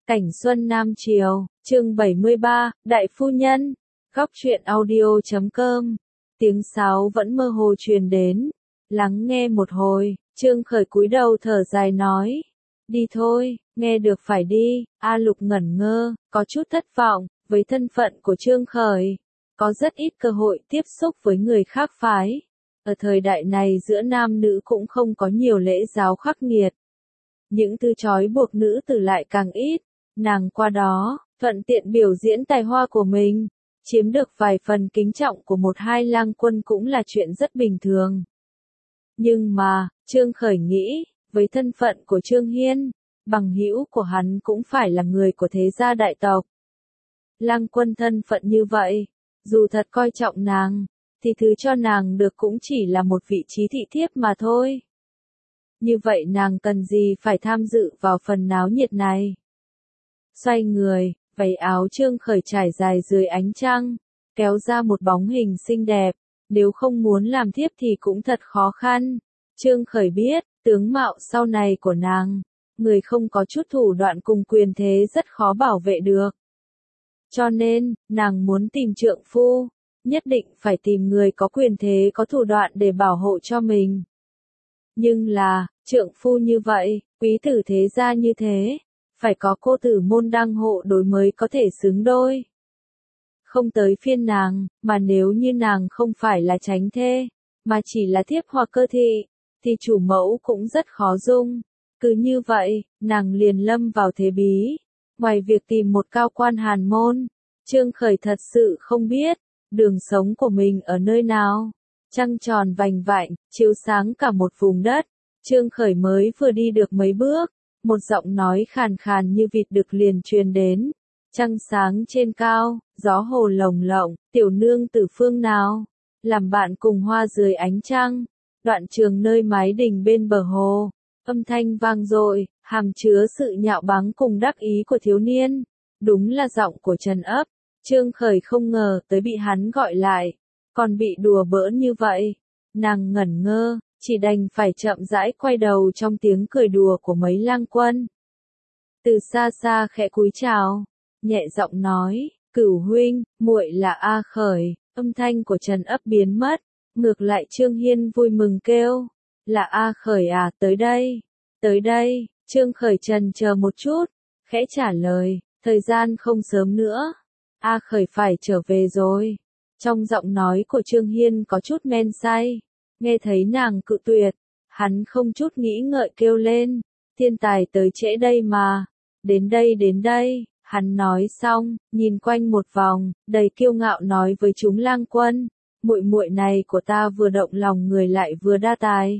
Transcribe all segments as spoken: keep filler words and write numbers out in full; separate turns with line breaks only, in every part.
Cảnh Xuân Nam Triều, chương bảy mươi ba, Đại Phu Nhân, góc truyện audio chấm com. Tiếng sáo vẫn mơ hồ truyền đến. Lắng nghe một hồi, Trương Khởi cúi đầu thở dài nói. Đi thôi, nghe được phải đi. A Lục ngẩn ngơ, có chút thất vọng, với thân phận của Trương Khởi. Có rất ít cơ hội tiếp xúc với người khác phái. Ở thời đại này giữa nam nữ cũng không có nhiều lễ giáo khắc nghiệt. Những từ trói buộc nữ tử lại càng ít. Nàng qua đó, thuận tiện biểu diễn tài hoa của mình, chiếm được vài phần kính trọng của một hai lang quân cũng là chuyện rất bình thường. Nhưng mà, Trương Khởi nghĩ, với thân phận của Trương Hiên, bằng hữu của hắn cũng phải là người của thế gia đại tộc. Lang quân thân phận như vậy, dù thật coi trọng nàng, thì thứ cho nàng được cũng chỉ là một vị trí thị thiếp mà thôi. Như vậy nàng cần gì phải tham dự vào phần náo nhiệt này? Xoay người, váy áo Trương Khởi trải dài dưới ánh trăng, kéo ra một bóng hình xinh đẹp, nếu không muốn làm thiếp thì cũng thật khó khăn. Trương Khởi biết, tướng mạo sau này của nàng, người không có chút thủ đoạn cùng quyền thế rất khó bảo vệ được. Cho nên, nàng muốn tìm trượng phu, nhất định phải tìm người có quyền thế có thủ đoạn để bảo hộ cho mình. Nhưng là, trượng phu như vậy, quý tử thế gia như thế, phải có cô tử môn đăng hộ đối mới có thể xứng đôi. Không tới phiên nàng, mà nếu như nàng không phải là chánh thê, mà chỉ là thiếp hoặc cơ thị, thì chủ mẫu cũng rất khó dung. Cứ như vậy, nàng liền lâm vào thế bí. Ngoài việc tìm một cao quan hàn môn, Trương Khởi thật sự không biết, đường sống của mình ở nơi nào. Trăng tròn vành vạnh, chiếu sáng cả một vùng đất. Trương Khởi mới vừa đi được mấy bước, một giọng nói khàn khàn như vịt đực liền truyền đến. Trăng sáng trên cao, gió hồ lồng lộng, tiểu nương từ phương nào, làm bạn cùng hoa dưới ánh trăng. Đoạn trường nơi mái đình bên bờ hồ, âm thanh vang dội, hàm chứa sự nhạo báng cùng đắc ý của thiếu niên. Đúng là giọng của Trần Ấp. Trương Khởi không ngờ tới bị hắn gọi lại, còn bị đùa bỡn như vậy. Nàng ngẩn ngơ, chỉ đành phải chậm rãi quay đầu trong tiếng cười đùa của mấy lang quân. Từ xa xa khẽ cúi chào, nhẹ giọng nói, Cửu huynh, muội là A Khởi. Âm thanh của Trần Ấp biến mất, ngược lại Trương Hiên vui mừng kêu, là A Khởi à, tới đây, tới đây. Trương Khởi trần chờ một chút, khẽ trả lời, thời gian không sớm nữa, A Khởi phải trở về rồi. Trong giọng nói của Trương Hiên có chút men say, nghe thấy nàng cự tuyệt, hắn không chút nghĩ ngợi kêu lên, thiên tài tới trễ đây mà, đến đây đến đây. Hắn nói xong, nhìn quanh một vòng, đầy kiêu ngạo nói với chúng lang quân, muội muội này của ta vừa động lòng người lại vừa đa tài.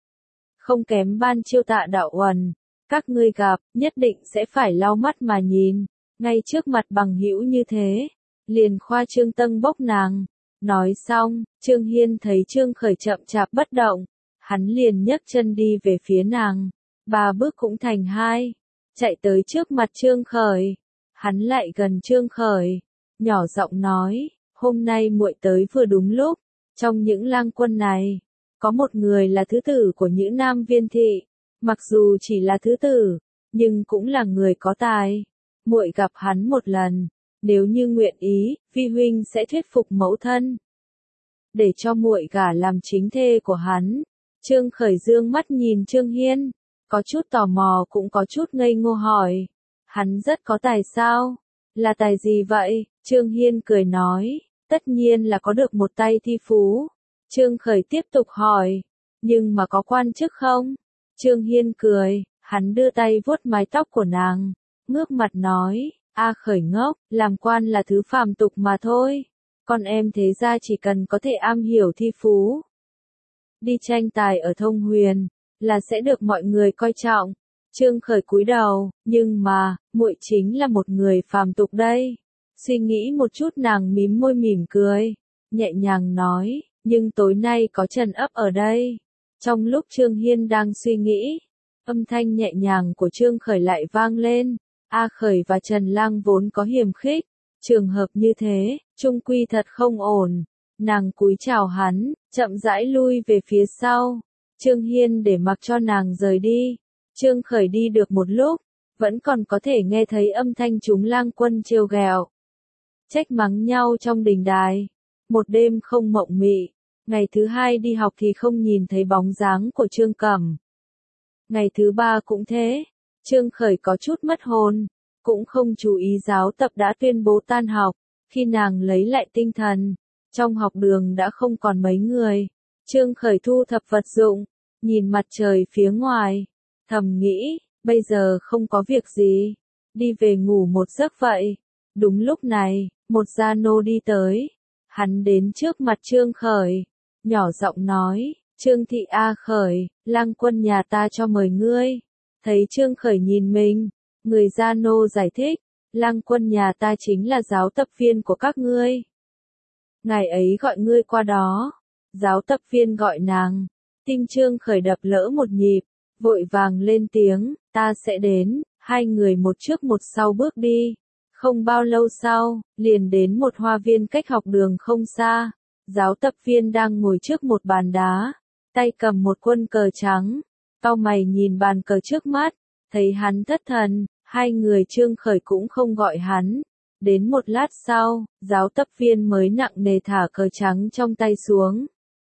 Không kém Ban Chiêu Tạ Đạo Uẩn, các ngươi gặp, nhất định sẽ phải lau mắt mà nhìn, ngay trước mặt bằng hữu như thế, liền khoa trương tâng bốc nàng. Nói xong, Trương Hiên thấy Trương Khởi chậm chạp bất động, hắn liền nhấc chân đi về phía nàng, ba bước cũng thành hai, chạy tới trước mặt Trương Khởi. Hắn lại gần Trương Khởi, nhỏ giọng nói, hôm nay muội tới vừa đúng lúc, trong những lang quân này, có một người là thứ tử của Nhữ Nam Viên thị, mặc dù chỉ là thứ tử, nhưng cũng là người có tài. Muội gặp hắn một lần, nếu như nguyện ý, vi huynh sẽ thuyết phục mẫu thân, để cho muội gả làm chính thê của hắn. Trương Khởi dương mắt nhìn Trương Hiên, có chút tò mò cũng có chút ngây ngô hỏi. Hắn rất có tài sao? Là tài gì vậy? Trương Hiên cười nói, tất nhiên là có được một tay thi phú. Trương Khởi tiếp tục hỏi, nhưng mà có quan chức không? Trương Hiên cười, hắn đưa tay vuốt mái tóc của nàng, ngước mặt nói, A Khởi ngốc, làm quan là thứ phàm tục mà thôi. Con em thế gia chỉ cần có thể am hiểu thi phú, đi tranh tài ở Thông Huyền, là sẽ được mọi người coi trọng. Trương Khởi cúi đầu, nhưng mà, muội chính là một người phàm tục đây. Suy nghĩ một chút nàng mím môi mỉm cười, nhẹ nhàng nói, nhưng tối nay có Trần Ấp ở đây. Trong lúc Trương Hiên đang suy nghĩ, âm thanh nhẹ nhàng của Trương Khởi lại vang lên. A Khởi và Trần Lang vốn có hiềm khích, trường hợp như thế, chung quy thật không ổn. Nàng cúi chào hắn, chậm rãi lui về phía sau. Trương Hiên để mặc cho nàng rời đi. Trương Khởi đi được một lúc, vẫn còn có thể nghe thấy âm thanh chúng lang quân trêu ghẹo, trách mắng nhau trong đình đài. Một đêm không mộng mị, ngày thứ hai đi học thì không nhìn thấy bóng dáng của Trương Cẩm. Ngày thứ ba cũng thế, Trương Khởi có chút mất hồn, cũng không chú ý giáo tập đã tuyên bố tan học. Khi nàng lấy lại tinh thần, trong học đường đã không còn mấy người. Trương Khởi thu thập vật dụng, nhìn mặt trời phía ngoài, thầm nghĩ, bây giờ không có việc gì, đi về ngủ một giấc vậy. Đúng lúc này, một gia nô đi tới, hắn đến trước mặt Trương Khởi, nhỏ giọng nói, Trương thị A Khởi, lang quân nhà ta cho mời ngươi. Thấy Trương Khởi nhìn mình, người gia nô giải thích, lang quân nhà ta chính là giáo tập viên của các ngươi. Ngài ấy gọi ngươi qua đó. Giáo tập viên gọi nàng. Tim Trương Khởi đập lỡ một nhịp, vội vàng lên tiếng, ta sẽ đến. Hai người một trước một sau bước đi. Không bao lâu sau, liền đến một hoa viên cách học đường không xa. Giáo tập viên đang ngồi trước một bàn đá, tay cầm một quân cờ trắng. Cau mày nhìn bàn cờ trước mắt, thấy hắn thất thần, hai người Trương Khởi cũng không gọi hắn. Đến một lát sau, giáo tập viên mới nặng nề thả cờ trắng trong tay xuống.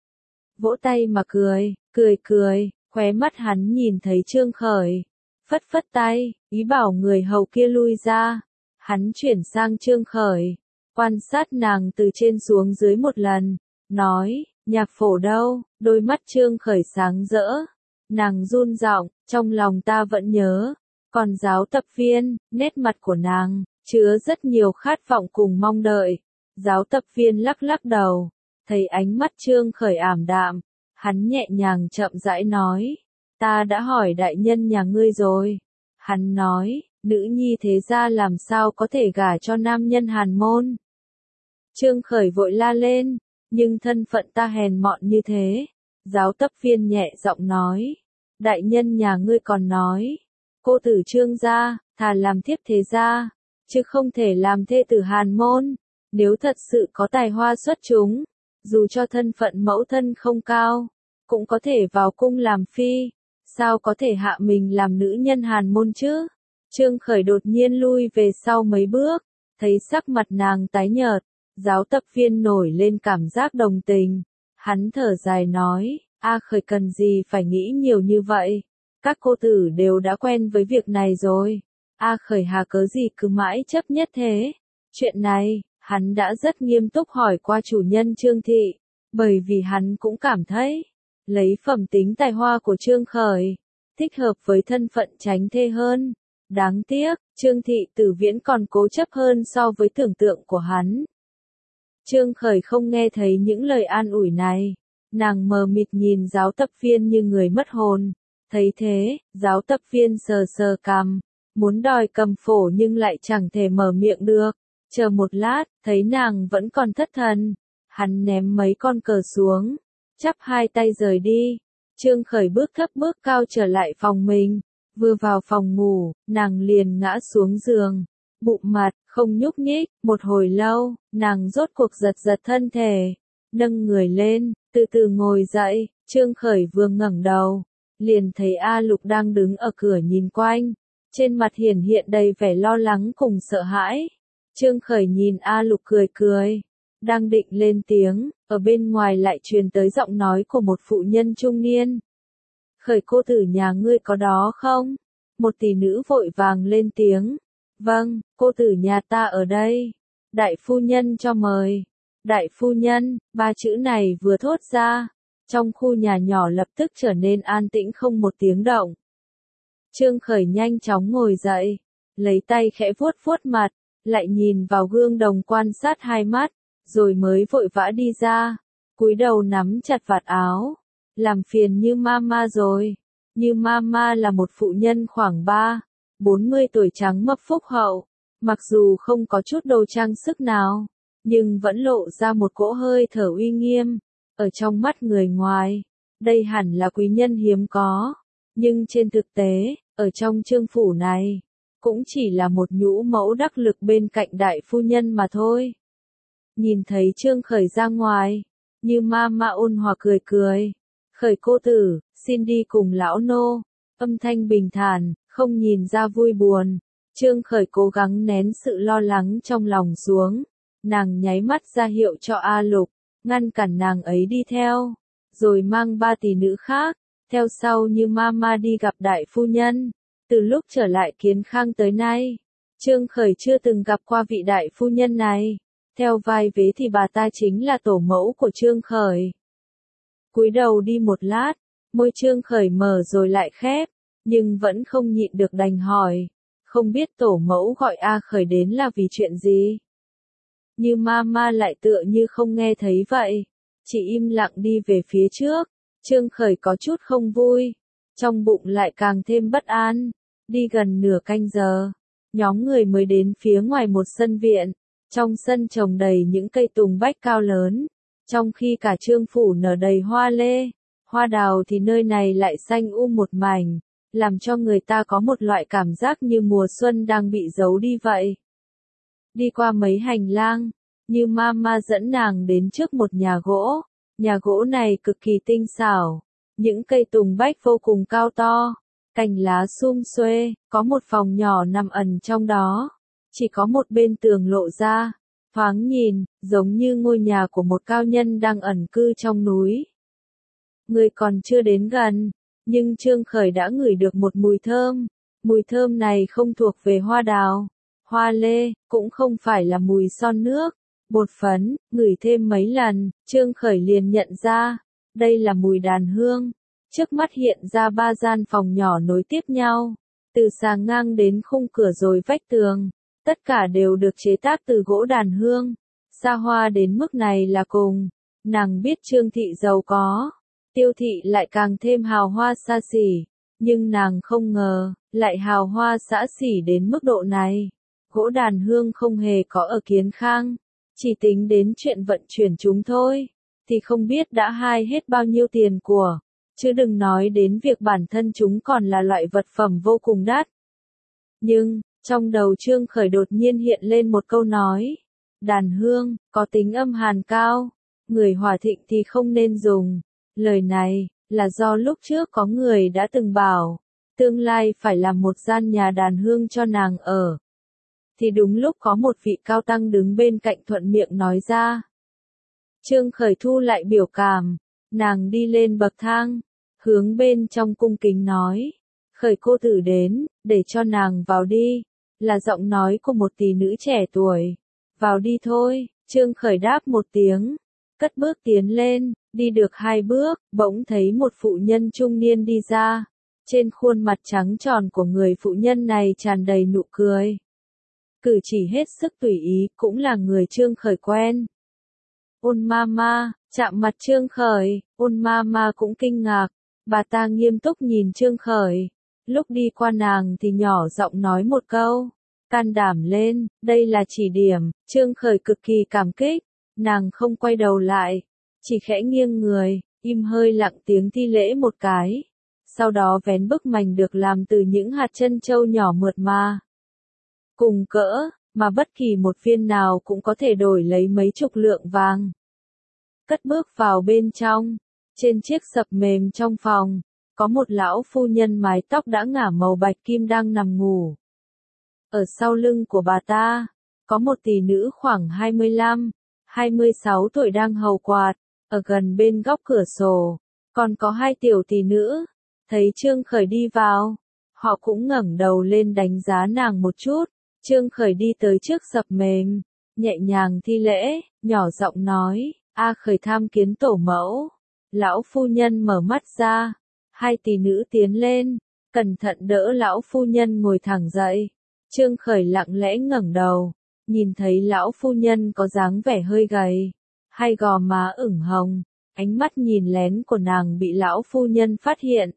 Vỗ tay mà cười, cười cười, khóe mắt hắn nhìn thấy Trương Khởi. Phất phất tay, ý bảo người hầu kia lui ra. Hắn chuyển sang Trương Khởi, quan sát nàng từ trên xuống dưới một lần, nói, nhạc phổ đâu, đôi mắt Trương Khởi sáng rỡ. Nàng run giọng, trong lòng ta vẫn nhớ. Còn giáo tập viên, nét mặt của nàng, chứa rất nhiều khát vọng cùng mong đợi. Giáo tập viên lắc lắc đầu, thấy ánh mắt Trương Khởi ảm đạm, hắn nhẹ nhàng chậm rãi nói, ta đã hỏi đại nhân nhà ngươi rồi. Hắn nói, nữ nhi thế gia làm sao có thể gả cho nam nhân Hàn môn. Trương Khởi vội la lên, nhưng thân phận ta hèn mọn như thế. Giáo tập viên nhẹ giọng nói, đại nhân nhà ngươi còn nói, cô tử Trương gia, thà làm thiếp thế gia, chứ không thể làm thê tử Hàn môn. Nếu thật sự có tài hoa xuất chúng, dù cho thân phận mẫu thân không cao, cũng có thể vào cung làm phi, sao có thể hạ mình làm nữ nhân Hàn môn chứ? Trương Khởi đột nhiên lui về sau mấy bước, thấy sắc mặt nàng tái nhợt, giáo tập viên nổi lên cảm giác đồng tình. Hắn thở dài nói, A Khởi cần gì phải nghĩ nhiều như vậy, các cô tử đều đã quen với việc này rồi. A Khởi hà cớ gì cứ mãi chấp nhất thế? Chuyện này, hắn đã rất nghiêm túc hỏi qua chủ nhân Trương thị, bởi vì hắn cũng cảm thấy, lấy phẩm tính tài hoa của Trương Khởi, thích hợp với thân phận tránh thê hơn. Đáng tiếc, Trương thị Tử Viễn còn cố chấp hơn so với tưởng tượng của hắn. Trương Khởi không nghe thấy những lời an ủi này, nàng mờ mịt nhìn giáo tập viên như người mất hồn. Thấy thế, giáo tập viên sờ sờ cằm, muốn đòi cầm phổ nhưng lại chẳng thể mở miệng được. Chờ một lát, thấy nàng vẫn còn thất thần, hắn ném mấy con cờ xuống, chắp hai tay rời đi. Trương Khởi bước thấp bước cao trở lại phòng mình, vừa vào phòng ngủ, nàng liền ngã xuống giường, bụng mặt, không nhúc nhích. Một hồi lâu, nàng rốt cuộc giật giật thân thể, nâng người lên, từ từ ngồi dậy. Trương Khởi vừa ngẩng đầu, liền thấy A Lục đang đứng ở cửa nhìn quanh, trên mặt hiển hiện đầy vẻ lo lắng cùng sợ hãi. Trương Khởi nhìn A Lục cười cười, đang định lên tiếng, ở bên ngoài lại truyền tới giọng nói của một phụ nhân trung niên. Khởi cô tử nhà ngươi có đó không? Một tỷ nữ vội vàng lên tiếng. Vâng, cô tử nhà ta ở đây. Đại phu nhân cho mời. Đại phu nhân, ba chữ này vừa thốt ra, trong khu nhà nhỏ lập tức trở nên an tĩnh không một tiếng động. Trương Khởi nhanh chóng ngồi dậy, lấy tay khẽ vuốt vuốt mặt, lại nhìn vào gương đồng quan sát hai mắt, rồi mới vội vã đi ra, cúi đầu nắm chặt vạt áo. Làm phiền Như Mama rồi. Như Mama là một phụ nhân khoảng ba, bốn mươi tuổi trắng mập phúc hậu, mặc dù không có chút đồ trang sức nào, nhưng vẫn lộ ra một cỗ hơi thở uy nghiêm. Ở trong mắt người ngoài, đây hẳn là quý nhân hiếm có, nhưng trên thực tế, ở trong Trương phủ này, cũng chỉ là một nhũ mẫu đắc lực bên cạnh đại phu nhân mà thôi. Nhìn thấy Trương Khởi ra ngoài, Như Mama ôn hòa cười cười. Khởi cô tử, xin đi cùng lão nô. Âm thanh bình thản, không nhìn ra vui buồn. Trương Khởi cố gắng nén sự lo lắng trong lòng xuống, nàng nháy mắt ra hiệu cho A Lục, ngăn cản nàng ấy đi theo, rồi mang ba tỷ nữ khác, theo sau như mama đi gặp đại phu nhân. Từ lúc trở lại Kiến Khang tới nay, Trương Khởi chưa từng gặp qua vị đại phu nhân này, theo vai vế thì bà ta chính là tổ mẫu của Trương Khởi. Cúi đầu đi một lát, môi Trương Khởi mở rồi lại khép, nhưng vẫn không nhịn được đành hỏi, không biết tổ mẫu gọi A Khởi đến là vì chuyện gì? Như mama lại tựa như không nghe thấy vậy, chỉ im lặng đi về phía trước. Trương Khởi có chút không vui, trong bụng lại càng thêm bất an. Đi gần nửa canh giờ, nhóm người mới đến phía ngoài một sân viện, trong sân trồng đầy những cây tùng bách cao lớn, trong khi cả Trương phủ nở đầy hoa lê, hoa đào thì nơi này lại xanh um một mảnh, làm cho người ta có một loại cảm giác như mùa xuân đang bị giấu đi vậy. Đi qua mấy hành lang, như mama dẫn nàng đến trước một nhà gỗ, nhà gỗ này cực kỳ tinh xảo, những cây tùng bách vô cùng cao to, cành lá sum xuê, có một phòng nhỏ nằm ẩn trong đó, chỉ có một bên tường lộ ra, thoáng nhìn, giống như ngôi nhà của một cao nhân đang ẩn cư trong núi. Người còn chưa đến gần, nhưng Trương Khởi đã ngửi được một mùi thơm, mùi thơm này không thuộc về hoa đào, hoa lê, cũng không phải là mùi son nước, bột phấn. Ngửi thêm mấy lần, Trương Khởi liền nhận ra, đây là mùi đàn hương. Trước mắt hiện ra ba gian phòng nhỏ nối tiếp nhau, từ sàng ngang đến khung cửa rồi vách tường, tất cả đều được chế tác từ gỗ đàn hương, xa hoa đến mức này là cùng. Nàng biết Trương thị giàu có, Tiêu thị lại càng thêm hào hoa xa xỉ, nhưng nàng không ngờ, lại hào hoa xả xỉ đến mức độ này. Gỗ đàn hương không hề có ở Kiến Khang, chỉ tính đến chuyện vận chuyển chúng thôi, thì không biết đã hai hết bao nhiêu tiền của, chứ đừng nói đến việc bản thân chúng còn là loại vật phẩm vô cùng đắt. Nhưng, trong đầu Trương Khởi đột nhiên hiện lên một câu nói, đàn hương, có tính âm hàn cao, người hỏa thịnh thì không nên dùng. Lời này, là do lúc trước có người đã từng bảo, tương lai phải làm một gian nhà đàn hương cho nàng ở. Thì đúng lúc có một vị cao tăng đứng bên cạnh thuận miệng nói ra. Trương Khởi thu lại biểu cảm, nàng đi lên bậc thang, hướng bên trong cung kính nói, Khởi cô tử đến, để cho nàng vào đi, là giọng nói của một tỷ nữ trẻ tuổi. Vào đi thôi, Trương Khởi đáp một tiếng, cất bước tiến lên, đi được hai bước, bỗng thấy một phụ nhân trung niên đi ra, trên khuôn mặt trắng tròn của người phụ nhân này tràn đầy nụ cười. Cử chỉ hết sức tùy ý, cũng là người Trương Khởi quen. Ôn mama, chạm mặt Trương Khởi, ôn mama cũng kinh ngạc, bà ta nghiêm túc nhìn Trương Khởi, lúc đi qua nàng thì nhỏ giọng nói một câu, can đảm lên, đây là chỉ điểm. Trương Khởi cực kỳ cảm kích, nàng không quay đầu lại, chỉ khẽ nghiêng người, im hơi lặng tiếng thi lễ một cái, sau đó vén bức mành được làm từ những hạt trân châu nhỏ mượt mà. Cùng cỡ, mà bất kỳ một viên nào cũng có thể đổi lấy mấy chục lượng vàng. Cất bước vào bên trong, trên chiếc sập mềm trong phòng, có một lão phu nhân mái tóc đã ngả màu bạch kim đang nằm ngủ. Ở sau lưng của bà ta, có một tỷ nữ khoảng hai mươi lăm, hai mươi sáu tuổi đang hầu quạt, ở gần bên góc cửa sổ, còn có hai tiểu tỷ nữ. Thấy Trương Khởi đi vào, họ cũng ngẩng đầu lên đánh giá nàng một chút. Trương Khởi đi tới trước sập mềm, nhẹ nhàng thi lễ, nhỏ giọng nói, A Khởi tham kiến tổ mẫu. Lão phu nhân mở mắt ra, hai tỷ nữ tiến lên, cẩn thận đỡ lão phu nhân ngồi thẳng dậy. Trương Khởi lặng lẽ ngẩng đầu, nhìn thấy lão phu nhân có dáng vẻ hơi gầy, hai gò má ửng hồng, ánh mắt nhìn lén của nàng bị lão phu nhân phát hiện.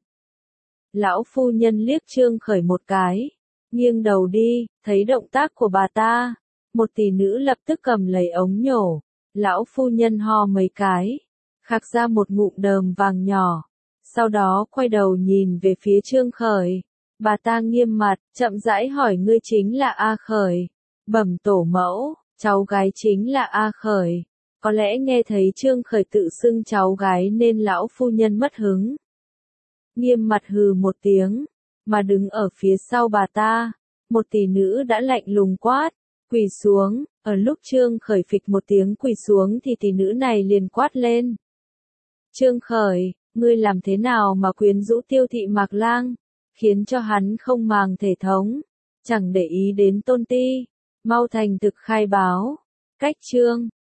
Lão phu nhân liếc Trương Khởi một cái, nghiêng đầu đi, thấy động tác của bà ta, một tỷ nữ lập tức cầm lấy ống nhổ, lão phu nhân ho mấy cái, khạc ra một ngụm đờm vàng nhỏ, sau đó quay đầu nhìn về phía Trương Khởi, bà ta nghiêm mặt, chậm rãi hỏi ngươi chính là A Khởi. Bẩm tổ mẫu, cháu gái chính là A Khởi. Có lẽ nghe thấy Trương Khởi tự xưng cháu gái nên lão phu nhân mất hứng. Nghiêm mặt hừ một tiếng, mà đứng ở phía sau bà ta. Một tỷ nữ đã lạnh lùng quát, quỳ xuống, ở lúc Trương Khởi phịch một tiếng quỳ xuống thì tỷ nữ này liền quát lên. Trương Khởi, ngươi làm thế nào mà quyến rũ Tiêu Thị Mạc Lang, khiến cho hắn không màng thể thống, chẳng để ý đến Tôn Ti, mau thành thực khai báo. Cách Trương